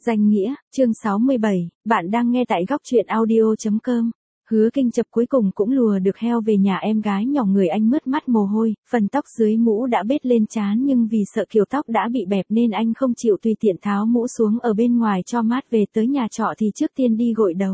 Danh nghĩa, chương 67, bạn đang nghe tại góc truyện audio.com. Hứa Kinh Chập cuối cùng cũng lùa được heo về nhà em gái nhỏ người anh mướt mắt mồ hôi, phần tóc dưới mũ đã bết lên trán nhưng vì sợ kiểu tóc đã bị bẹp nên anh không chịu tùy tiện tháo mũ xuống ở bên ngoài cho mát về tới nhà trọ thì trước tiên đi gội đầu.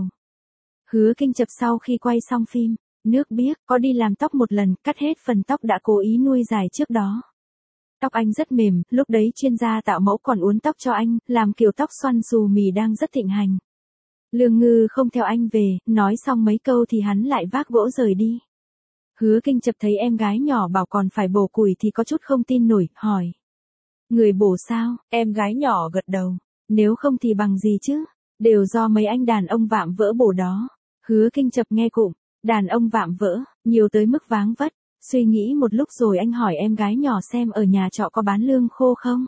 Hứa Kinh Chập sau khi quay xong phim, nước biếc, có đi làm tóc một lần, cắt hết phần tóc đã cố ý nuôi dài trước đó. Tóc anh rất mềm, lúc đấy chuyên gia tạo mẫu còn uốn tóc cho anh, làm kiểu tóc xoăn xù mì đang rất thịnh hành. Lương Ngư không theo anh về, nói xong mấy câu thì hắn lại vác gỗ rời đi. Hứa Kinh Chập thấy em gái nhỏ bảo còn phải bổ củi thì có chút không tin nổi, hỏi. Người bổ sao? Em gái nhỏ gật đầu. Nếu không thì bằng gì chứ? Đều do mấy anh đàn ông vạm vỡ bổ đó. Hứa Kinh Chập nghe cụm, đàn ông vạm vỡ, nhiều tới mức váng vất. Suy nghĩ một lúc rồi anh hỏi em gái nhỏ xem ở nhà trọ có bán lương khô không?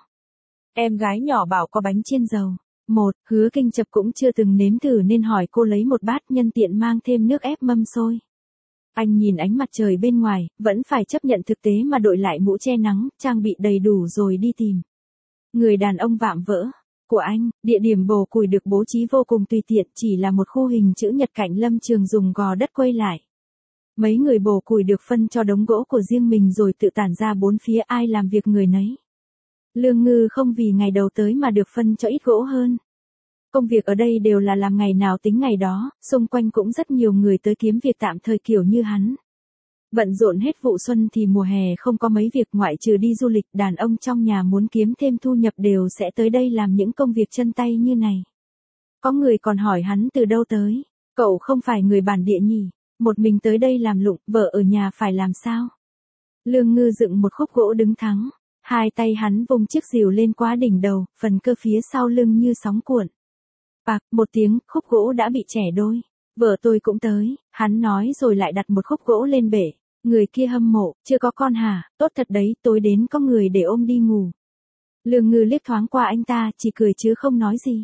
Em gái nhỏ bảo có bánh chiên dầu. Hứa Kinh Chập cũng chưa từng nếm thử nên hỏi cô lấy một bát nhân tiện mang thêm nước ép mâm sôi. Anh nhìn ánh mặt trời bên ngoài, vẫn phải chấp nhận thực tế mà đội lại mũ che nắng, trang bị đầy đủ rồi đi tìm. Người đàn ông vạm vỡ của anh, địa điểm bổ củi được bố trí vô cùng tùy tiện, chỉ là một khu hình chữ nhật cạnh lâm trường dùng gò đất quay lại. Mấy người bổ củi được phân cho đống gỗ của riêng mình rồi tự tản ra bốn phía ai làm việc người nấy. Lương Ngư không vì ngày đầu tới mà được phân cho ít gỗ hơn. Công việc ở đây đều là làm ngày nào tính ngày đó, xung quanh cũng rất nhiều người tới kiếm việc tạm thời kiểu như hắn. Bận rộn hết vụ xuân thì mùa hè không có mấy việc ngoại trừ đi du lịch, đàn ông trong nhà muốn kiếm thêm thu nhập đều sẽ tới đây làm những công việc chân tay như này. Có người còn hỏi hắn từ đâu tới, cậu không phải người bản địa nhỉ? Một mình tới đây làm lụng, vợ ở nhà phải làm sao? Lương Ngư dựng một khúc gỗ đứng thắng, hai tay hắn vung chiếc rìu lên quá đỉnh đầu, phần cơ phía sau lưng như sóng cuộn. Bạc, một tiếng, khúc gỗ đã bị chẻ đôi. Vợ tôi cũng tới, hắn nói rồi lại đặt một khúc gỗ lên bể. Người kia hâm mộ, chưa có con hả, tốt thật đấy, tối đến có người để ôm đi ngủ. Lương Ngư liếc thoáng qua anh ta, chỉ cười chứ không nói gì.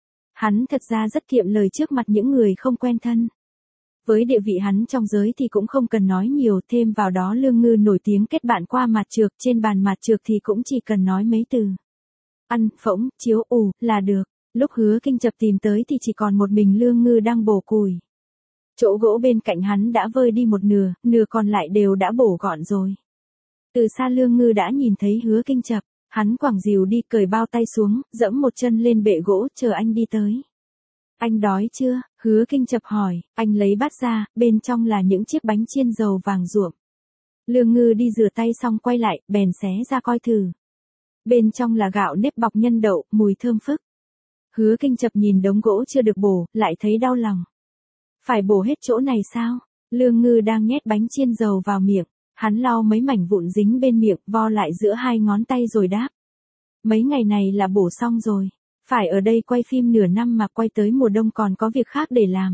Hắn thật ra rất kiệm lời trước mặt những người không quen thân. Với địa vị hắn trong giới thì cũng không cần nói nhiều, thêm vào đó Lương Ngư nổi tiếng kết bạn qua mặt trược, trên bàn mặt trược thì cũng chỉ cần nói mấy từ. Ăn, phỗng, chiếu, là được. Lúc Hứa Kinh Chập tìm tới thì chỉ còn một mình Lương Ngư đang bổ củi. Chỗ gỗ bên cạnh hắn đã vơi đi một nửa, nửa còn lại đều đã bổ gọn rồi. Từ xa Lương Ngư đã nhìn thấy Hứa Kinh Chập, hắn quẳng rìu đi cởi bao tay xuống, dẫm một chân lên bệ gỗ chờ anh đi tới. Anh đói chưa? Hứa Kinh Chập hỏi, anh lấy bát ra, bên trong là những chiếc bánh chiên dầu vàng ruộm. Lương Ngư đi rửa tay xong quay lại, bèn xé ra coi thử. Bên trong là gạo nếp bọc nhân đậu, mùi thơm phức. Hứa Kinh Chập nhìn đống gỗ chưa được bổ, lại thấy đau lòng. Phải bổ hết chỗ này sao? Lương Ngư đang nhét bánh chiên dầu vào miệng, hắn lau mấy mảnh vụn dính bên miệng, vo lại giữa hai ngón tay rồi đáp. Mấy ngày này là bổ xong rồi. Phải ở đây quay phim nửa năm mà quay tới mùa đông còn có việc khác để làm.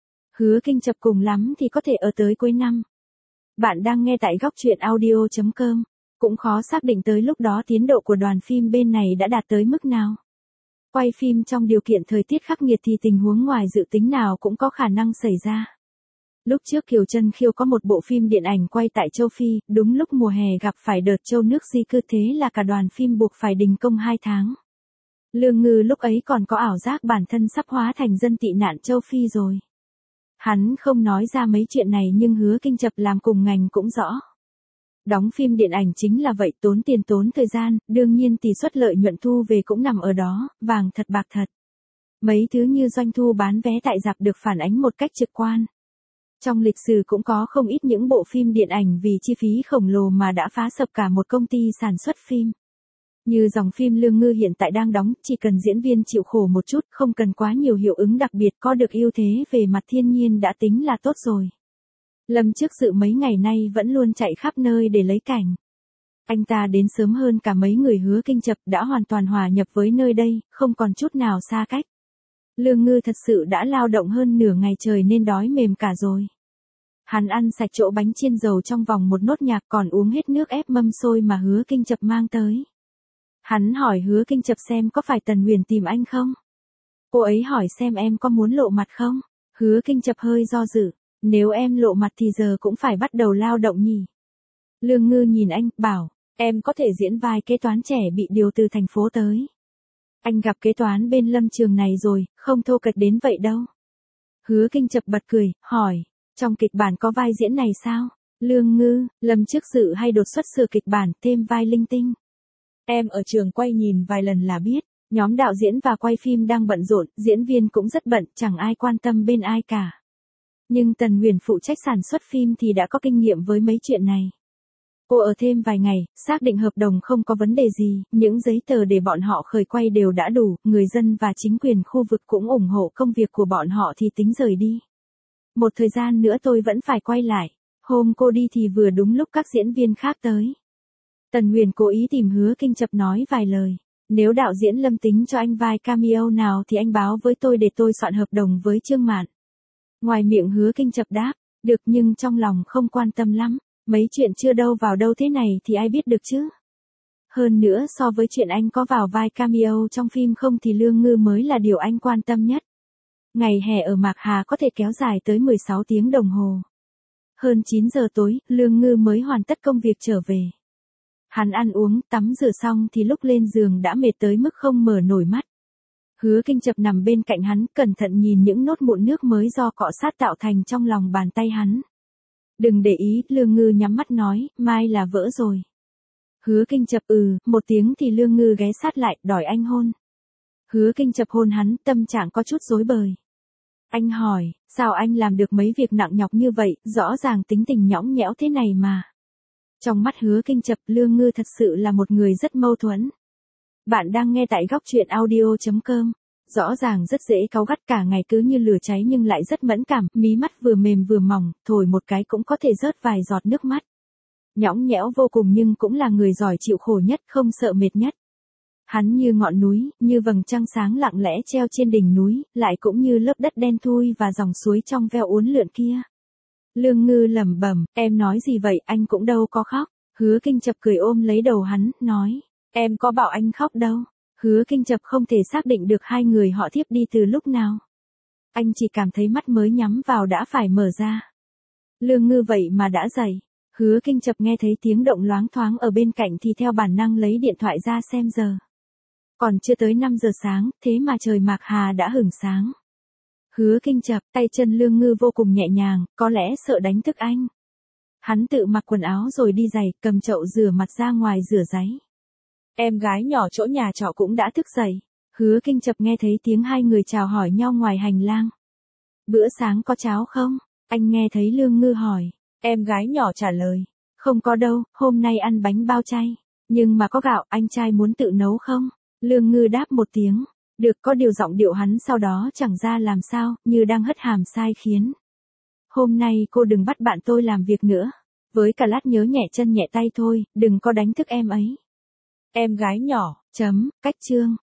Hứa Kinh Chập cùng lắm thì có thể ở tới cuối năm. Bạn đang nghe tại góc truyện audio.com. Cũng khó xác định tới lúc đó tiến độ của đoàn phim bên này đã đạt tới mức nào. Quay phim trong điều kiện thời tiết khắc nghiệt thì tình huống ngoài dự tính nào cũng có khả năng xảy ra. Lúc trước Kiều Chân Khiêu có một bộ phim điện ảnh quay tại châu Phi, đúng lúc mùa hè gặp phải đợt châu nước di cư thế là cả đoàn phim buộc phải đình công 2 tháng. Lương Ngư lúc ấy còn có ảo giác bản thân sắp hóa thành dân tị nạn châu Phi rồi. Hắn không nói ra mấy chuyện này nhưng Hứa Kinh Chập làm cùng ngành cũng rõ. Đóng phim điện ảnh chính là vậy, tốn tiền tốn thời gian, đương nhiên tỷ suất lợi nhuận thu về cũng nằm ở đó, vàng thật bạc thật. Mấy thứ như doanh thu bán vé tại rạp được phản ánh một cách trực quan. Trong lịch sử cũng có không ít những bộ phim điện ảnh vì chi phí khổng lồ mà đã phá sập cả một công ty sản xuất phim. Như dòng phim Lương Ngư hiện tại đang đóng, chỉ cần diễn viên chịu khổ một chút, không cần quá nhiều hiệu ứng đặc biệt, có được ưu thế về mặt thiên nhiên đã tính là tốt rồi. Lâm Trước Dự mấy ngày nay vẫn luôn chạy khắp nơi để lấy cảnh. Anh ta đến sớm hơn cả mấy người Hứa Kinh Chập, đã hoàn toàn hòa nhập với nơi đây, không còn chút nào xa cách. Lương Ngư thật sự đã lao động hơn nửa ngày trời nên đói mềm cả rồi. Hắn ăn sạch chỗ bánh chiên dầu trong vòng một nốt nhạc còn uống hết nước ép mâm sôi mà Hứa Kinh Chập mang tới. Hắn hỏi Hứa Kinh Chập xem có phải Tần Huyền tìm anh không? Cô ấy hỏi xem em có muốn lộ mặt không? Hứa Kinh Chập hơi do dự. Nếu em lộ mặt thì giờ cũng phải bắt đầu lao động nhỉ? Lương Ngư nhìn anh, bảo, em có thể diễn vai kế toán trẻ bị điều từ thành phố tới. Anh gặp kế toán bên Lâm Trường này rồi, không thô kệch đến vậy đâu. Hứa Kinh chập bật cười, hỏi, trong kịch bản có vai diễn này sao? Lương Ngư, Lâm trước dự hay đột xuất sửa kịch bản, thêm vai linh tinh. Em ở trường quay nhìn vài lần là biết, nhóm đạo diễn và quay phim đang bận rộn, diễn viên cũng rất bận, chẳng ai quan tâm bên ai cả. Nhưng Tần Huyền phụ trách sản xuất phim thì đã có kinh nghiệm với mấy chuyện này. Cô ở thêm vài ngày, xác định hợp đồng không có vấn đề gì, những giấy tờ để bọn họ khởi quay đều đã đủ, người dân và chính quyền khu vực cũng ủng hộ công việc của bọn họ thì tính rời đi. Một thời gian nữa tôi vẫn phải quay lại. Hôm cô đi thì vừa đúng lúc các diễn viên khác tới. Tần Huyền cố ý tìm Hứa Kinh chập nói vài lời. Nếu đạo diễn Lâm tính cho anh vai cameo nào thì anh báo với tôi để tôi soạn hợp đồng với Trương Mạn. Ngoài miệng Hứa Kinh chập đáp, được, nhưng trong lòng không quan tâm lắm. Mấy chuyện chưa đâu vào đâu thế này thì ai biết được chứ. Hơn nữa so với chuyện anh có vào vai cameo trong phim không thì Lương Ngư mới là điều anh quan tâm nhất. Ngày hè ở Mạc Hà có thể kéo dài tới 16 tiếng đồng hồ. Hơn 9 giờ tối, Lương Ngư mới hoàn tất công việc trở về. Hắn ăn uống, tắm rửa xong thì lúc lên giường đã mệt tới mức không mở nổi mắt. Hứa Kinh chập nằm bên cạnh hắn, cẩn thận nhìn những nốt mụn nước mới do cọ sát tạo thành trong lòng bàn tay hắn. Đừng để ý, Lương Ngư nhắm mắt nói, mai là vỡ rồi. Hứa Kinh chập một tiếng thì Lương Ngư ghé sát lại, đòi anh hôn. Hứa Kinh chập hôn hắn, tâm trạng có chút rối bời. Anh hỏi, sao anh làm được mấy việc nặng nhọc như vậy, rõ ràng tính tình nhõng nhẽo thế này mà. Trong mắt Hứa Kinh chập, Lương Ngư thật sự là một người rất mâu thuẫn. Bạn đang nghe tại góc truyện audio.com. Rõ ràng rất dễ cáu gắt, cả ngày cứ như lửa cháy nhưng lại rất mẫn cảm, mí mắt vừa mềm vừa mỏng, thổi một cái cũng có thể rớt vài giọt nước mắt. Nhõng nhẽo vô cùng nhưng cũng là người giỏi chịu khổ nhất, không sợ mệt nhất. Hắn như ngọn núi, như vầng trăng sáng lặng lẽ treo trên đỉnh núi, lại cũng như lớp đất đen thui và dòng suối trong veo uốn lượn kia. Lương Ngư lẩm bẩm, em nói gì vậy, anh cũng đâu có khóc. Hứa Kinh chập cười ôm lấy đầu hắn, nói, em có bảo anh khóc đâu. Hứa Kinh chập không thể xác định được hai người họ thiếp đi từ lúc nào. Anh chỉ cảm thấy mắt mới nhắm vào đã phải mở ra. Lương Ngư vậy mà đã dậy. Hứa Kinh chập nghe thấy tiếng động loáng thoáng ở bên cạnh thì theo bản năng lấy điện thoại ra xem giờ. Còn chưa tới 5 giờ sáng, thế mà trời Mạc Hà đã hửng sáng. Hứa Kinh chập, tay chân Lương Ngư vô cùng nhẹ nhàng, có lẽ sợ đánh thức anh. Hắn tự mặc quần áo rồi đi giày, cầm chậu rửa mặt ra ngoài rửa ráy. Em gái nhỏ chỗ nhà trọ cũng đã thức dậy. Hứa Kinh chập nghe thấy tiếng hai người chào hỏi nhau ngoài hành lang. Bữa sáng có cháo không? Anh nghe thấy Lương Ngư hỏi. Em gái nhỏ trả lời. Không có đâu, hôm nay ăn bánh bao chay. Nhưng mà có gạo, anh trai muốn tự nấu không? Lương Ngư đáp một tiếng. Được, có điều giọng điệu hắn sau đó chẳng ra làm sao, như đang hất hàm sai khiến. Hôm nay cô đừng bắt bạn tôi làm việc nữa. Với cả lát nhớ nhẹ chân nhẹ tay thôi, đừng có đánh thức em ấy. Em gái nhỏ, cách chương.